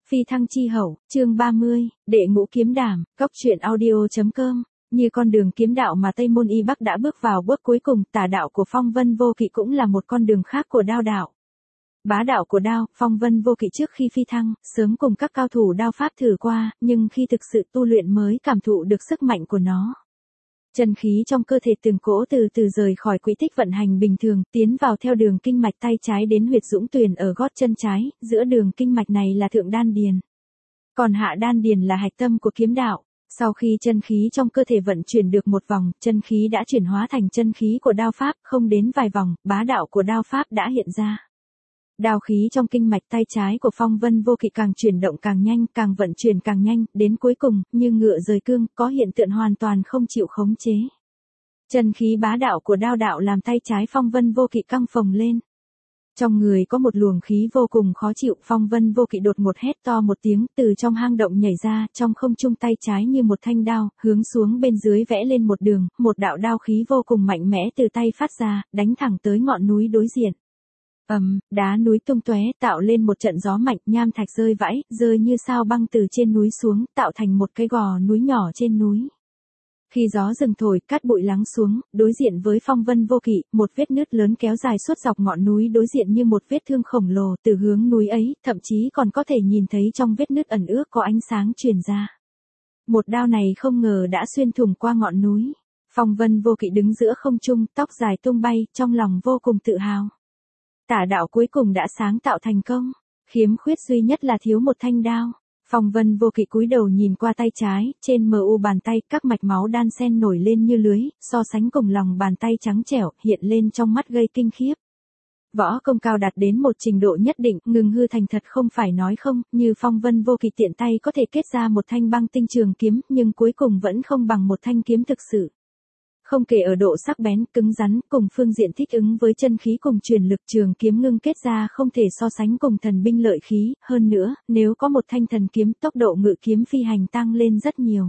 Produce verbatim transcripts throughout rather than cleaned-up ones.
Phi thăng chi hậu, chương ba mươi, đệ ngũ kiếm đảm, góc truyện audio.com. Như con đường kiếm đạo mà Tây Môn Y Bắc đã bước vào bước cuối cùng, tà đạo của Phong Vân Vô Kỵ cũng là một con đường khác của đao đạo. Bá đạo của đao, Phong Vân Vô Kỵ trước khi phi thăng, sớm cùng các cao thủ đao pháp thử qua, nhưng khi thực sự tu luyện mới cảm thụ được sức mạnh của nó. Chân khí trong cơ thể từng cỗ từ từ rời khỏi quỹ tích vận hành bình thường, tiến vào theo đường kinh mạch tay trái đến huyệt dũng tuyền ở gót chân trái, giữa đường kinh mạch này là thượng đan điền. Còn hạ đan điền là hạch tâm của kiếm đạo. Sau khi chân khí trong cơ thể vận chuyển được một vòng, chân khí đã chuyển hóa thành chân khí của đao pháp, không đến vài vòng, bá đạo của đao pháp đã hiện ra. Đao khí trong kinh mạch tay trái của Phong Vân Vô Kỵ càng chuyển động càng nhanh, càng vận chuyển càng nhanh, đến cuối cùng, như ngựa rời cương, có hiện tượng hoàn toàn không chịu khống chế. Chân khí bá đạo của đao đạo làm tay trái Phong Vân Vô Kỵ căng phồng lên. Trong người có một luồng khí vô cùng khó chịu, Phong Vân Vô Kỵ đột ngột hét to một tiếng, từ trong hang động nhảy ra, trong không trung tay trái như một thanh đao, hướng xuống bên dưới vẽ lên một đường, một đạo đao khí vô cùng mạnh mẽ từ tay phát ra, đánh thẳng tới ngọn núi đối diện. Ầm, um, đá núi tung tóe, tạo lên một trận gió mạnh, nham thạch rơi vãi, rơi như sao băng từ trên núi xuống, tạo thành một cái gò núi nhỏ trên núi. Khi gió dừng thổi, cát bụi lắng xuống, đối diện với Phong Vân Vô Kỵ, một vết nứt lớn kéo dài suốt dọc ngọn núi đối diện như một vết thương khổng lồ, từ hướng núi ấy, thậm chí còn có thể nhìn thấy trong vết nứt ẩn ước có ánh sáng truyền ra. Một đao này không ngờ đã xuyên thủng qua ngọn núi. Phong Vân Vô Kỵ đứng giữa không trung, tóc dài tung bay, trong lòng vô cùng tự hào. Tả đạo cuối cùng đã sáng tạo thành công, khiếm khuyết duy nhất là thiếu một thanh đao. Phong Vân Vô Kỵ cúi đầu nhìn qua tay trái, trên mờ u bàn tay, các mạch máu đan xen nổi lên như lưới, so sánh cùng lòng bàn tay trắng trẻo, hiện lên trong mắt gây kinh khiếp. Võ công cao đạt đến một trình độ nhất định, ngừng hư thành thật không phải nói không, như Phong Vân Vô Kỵ tiện tay có thể kết ra một thanh băng tinh trường kiếm, nhưng cuối cùng vẫn không bằng một thanh kiếm thực sự. Không kể ở độ sắc bén, cứng rắn, cùng phương diện thích ứng với chân khí cùng truyền lực, trường kiếm ngưng kết ra không thể so sánh cùng thần binh lợi khí, hơn nữa, nếu có một thanh thần kiếm, tốc độ ngự kiếm phi hành tăng lên rất nhiều.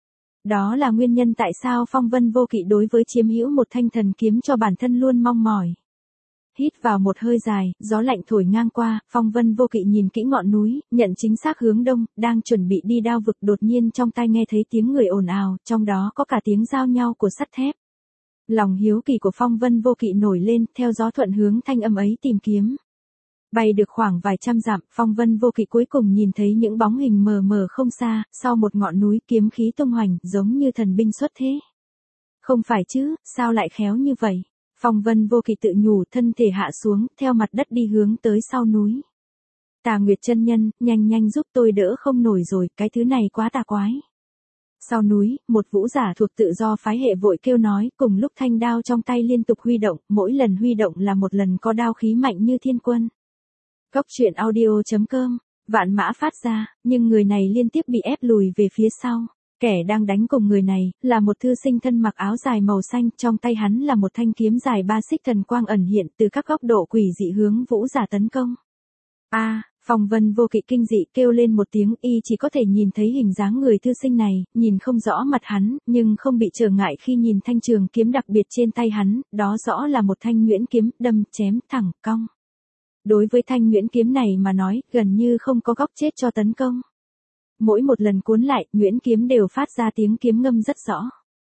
Đó là nguyên nhân tại sao Phong Vân Vô Kỵ đối với chiếm hữu một thanh thần kiếm cho bản thân luôn mong mỏi. Hít vào một hơi dài, gió lạnh thổi ngang qua, Phong Vân Vô Kỵ nhìn kỹ ngọn núi, nhận chính xác hướng đông, đang chuẩn bị đi đao vực, đột nhiên trong tai nghe thấy tiếng người ồn ào, trong đó có cả tiếng giao nhau của sắt thép. Lòng hiếu kỳ của Phong Vân Vô Kỵ nổi lên, theo gió thuận hướng thanh âm ấy tìm kiếm. Bay được khoảng vài trăm dặm, Phong Vân Vô Kỵ cuối cùng nhìn thấy những bóng hình mờ mờ không xa, sau một ngọn núi, kiếm khí tung hoành, giống như thần binh xuất thế. Không phải chứ, sao lại khéo như vậy? Phong Vân Vô Kỵ tự nhủ, thân thể hạ xuống, theo mặt đất đi hướng tới sau núi. Tà Nguyệt chân nhân, nhanh nhanh giúp tôi đỡ không nổi rồi, cái thứ này quá tà quái. Sau núi, một vũ giả thuộc tự do phái hệ vội kêu nói, cùng lúc thanh đao trong tay liên tục huy động, mỗi lần huy động là một lần có đao khí mạnh như thiên quân. Góc truyện audio.com, vạn mã phát ra, nhưng người này liên tiếp bị ép lùi về phía sau. Kẻ đang đánh cùng người này, là một thư sinh thân mặc áo dài màu xanh, trong tay hắn là một thanh kiếm dài ba xích thần quang ẩn hiện từ các góc độ quỷ dị hướng vũ giả tấn công. A, à, Phong Vân Vô Kỵ kinh dị kêu lên một tiếng, y chỉ có thể nhìn thấy hình dáng người thư sinh này, nhìn không rõ mặt hắn, nhưng không bị trở ngại khi nhìn thanh trường kiếm đặc biệt trên tay hắn, đó rõ là một thanh nhuyễn kiếm, đâm, chém, thẳng, cong. Đối với thanh nhuyễn kiếm này mà nói, gần như không có góc chết cho tấn công. Mỗi một lần cuốn lại, nhuyễn kiếm đều phát ra tiếng kiếm ngâm rất rõ.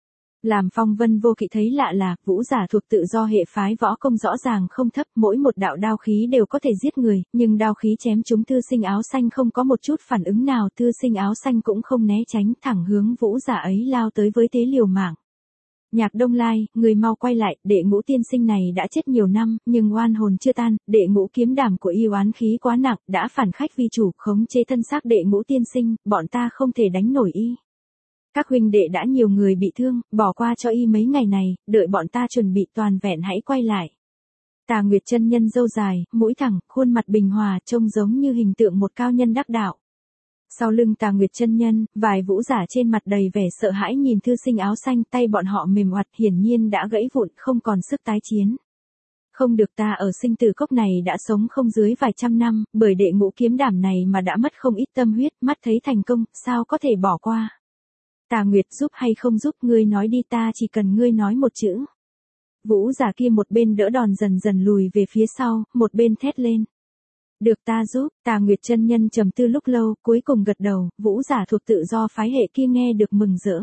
Làm Phong Vân Vô Kỵ thấy lạ là, vũ giả thuộc tự do hệ phái võ công rõ ràng không thấp, mỗi một đạo đao khí đều có thể giết người, nhưng đao khí chém trúng thư sinh áo xanh không có một chút phản ứng nào, thư sinh áo xanh cũng không né tránh, thẳng hướng vũ giả ấy lao tới với thế liều mạng. Nhạc Đông Lai, người mau quay lại, đệ ngũ tiên sinh này đã chết nhiều năm, nhưng oan hồn chưa tan, đệ ngũ kiếm đảm của y oán khí quá nặng, đã phản khách vi chủ, khống chế thân xác đệ ngũ tiên sinh, bọn ta không thể đánh nổi y. Các huynh đệ đã nhiều người bị thương, bỏ qua cho y mấy ngày này, đợi bọn ta chuẩn bị toàn vẹn hãy quay lại. Tà Nguyệt chân nhân râu dài, mũi thẳng, khuôn mặt bình hòa, trông giống như hình tượng một cao nhân đắc đạo. Sau lưng Tà Nguyệt chân nhân, vài vũ giả trên mặt đầy vẻ sợ hãi nhìn thư sinh áo xanh, tay bọn họ mềm oặt, hiển nhiên đã gãy vụn, không còn sức tái chiến. Không được, ta ở sinh tử cốc này đã sống không dưới vài trăm năm, bởi đệ ngũ kiếm đảm này mà đã mất không ít tâm huyết, mắt thấy thành công, sao có thể bỏ qua. Tà Nguyệt, giúp hay không giúp, ngươi nói đi, ta chỉ cần ngươi nói một chữ. Vũ giả kia một bên đỡ đòn dần dần lùi về phía sau, một bên thét lên. Được ta giúp, Tà Nguyệt chân nhân trầm tư lúc lâu, cuối cùng gật đầu, vũ giả thuộc tự do phái hệ kia nghe được mừng rỡ.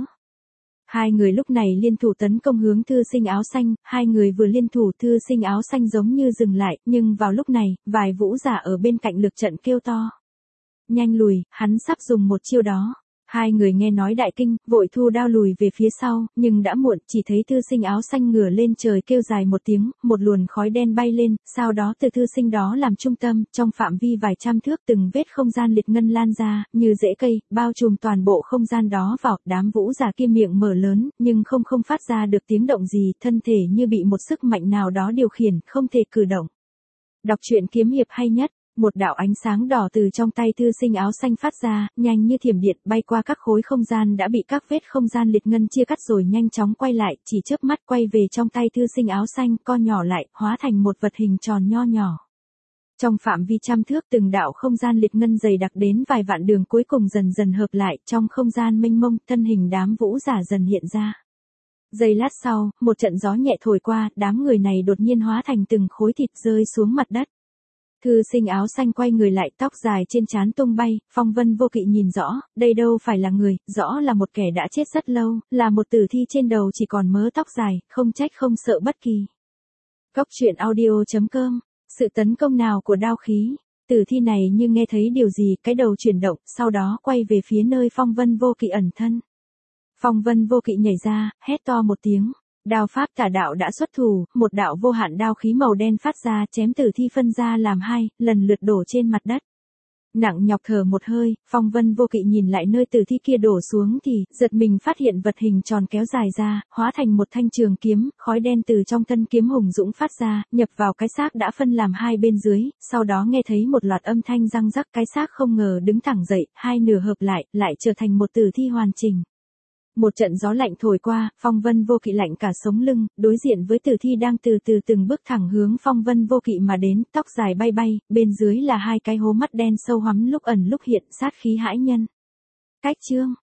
Hai người lúc này liên thủ tấn công hướng thư sinh áo xanh, hai người vừa liên thủ thư sinh áo xanh giống như dừng lại, nhưng vào lúc này, vài vũ giả ở bên cạnh lực trận kêu to. Nhanh lùi, hắn sắp dùng một chiêu đó. Hai người nghe nói đại kinh, vội thu đao lùi về phía sau, nhưng đã muộn, chỉ thấy thư sinh áo xanh ngửa lên trời kêu dài một tiếng, một luồn khói đen bay lên, sau đó từ thư sinh đó làm trung tâm, trong phạm vi vài trăm thước từng vết không gian liệt ngân lan ra, như rễ cây, bao trùm toàn bộ không gian đó vào, đám vũ giả kia miệng mở lớn, nhưng không không phát ra được tiếng động gì, thân thể như bị một sức mạnh nào đó điều khiển, không thể cử động. Đọc truyện kiếm hiệp hay nhất. Một đạo ánh sáng đỏ từ trong tay thư sinh áo xanh phát ra, nhanh như thiểm điện bay qua các khối không gian đã bị các vết không gian liệt ngân chia cắt rồi nhanh chóng quay lại, chỉ chớp mắt quay về trong tay thư sinh áo xanh, co nhỏ lại, hóa thành một vật hình tròn nho nhỏ. Trong phạm vi trăm thước từng đạo không gian liệt ngân dày đặc đến vài vạn đường cuối cùng dần dần hợp lại, trong không gian mênh mông, thân hình đám vũ giả dần hiện ra. Giây lát sau, một trận gió nhẹ thổi qua, đám người này đột nhiên hóa thành từng khối thịt rơi xuống mặt đất. Thư sinh áo xanh quay người lại, tóc dài trên trán tung bay, Phong Vân Vô Kỵ nhìn rõ, đây đâu phải là người, rõ là một kẻ đã chết rất lâu, là một tử thi trên đầu chỉ còn mớ tóc dài, không trách không sợ bất kỳ. Cốc truyện audio chấm com, sự tấn công nào của đao khí, tử thi này như nghe thấy điều gì, cái đầu chuyển động, sau đó quay về phía nơi Phong Vân Vô Kỵ ẩn thân. Phong Vân Vô Kỵ nhảy ra, hét to một tiếng. Đao pháp tà đạo đã xuất thủ, một đạo vô hạn đao khí màu đen phát ra chém tử thi phân ra làm hai, lần lượt đổ trên mặt đất. Nặng nhọc thở một hơi, Phong Vân Vô Kỵ nhìn lại nơi tử thi kia đổ xuống thì, giật mình phát hiện vật hình tròn kéo dài ra, hóa thành một thanh trường kiếm, khói đen từ trong thân kiếm hùng dũng phát ra, nhập vào cái xác đã phân làm hai bên dưới, sau đó nghe thấy một loạt âm thanh răng rắc, cái xác không ngờ đứng thẳng dậy, hai nửa hợp lại, lại trở thành một tử thi hoàn chỉnh. Một trận gió lạnh thổi qua, Phong Vân Vô Kỵ lạnh cả sống lưng, đối diện với tử thi đang từ từ từng bước thẳng hướng Phong Vân Vô Kỵ mà đến, tóc dài bay bay, bên dưới là hai cái hố mắt đen sâu hoắm lúc ẩn lúc hiện, sát khí hãi nhân. Cách chương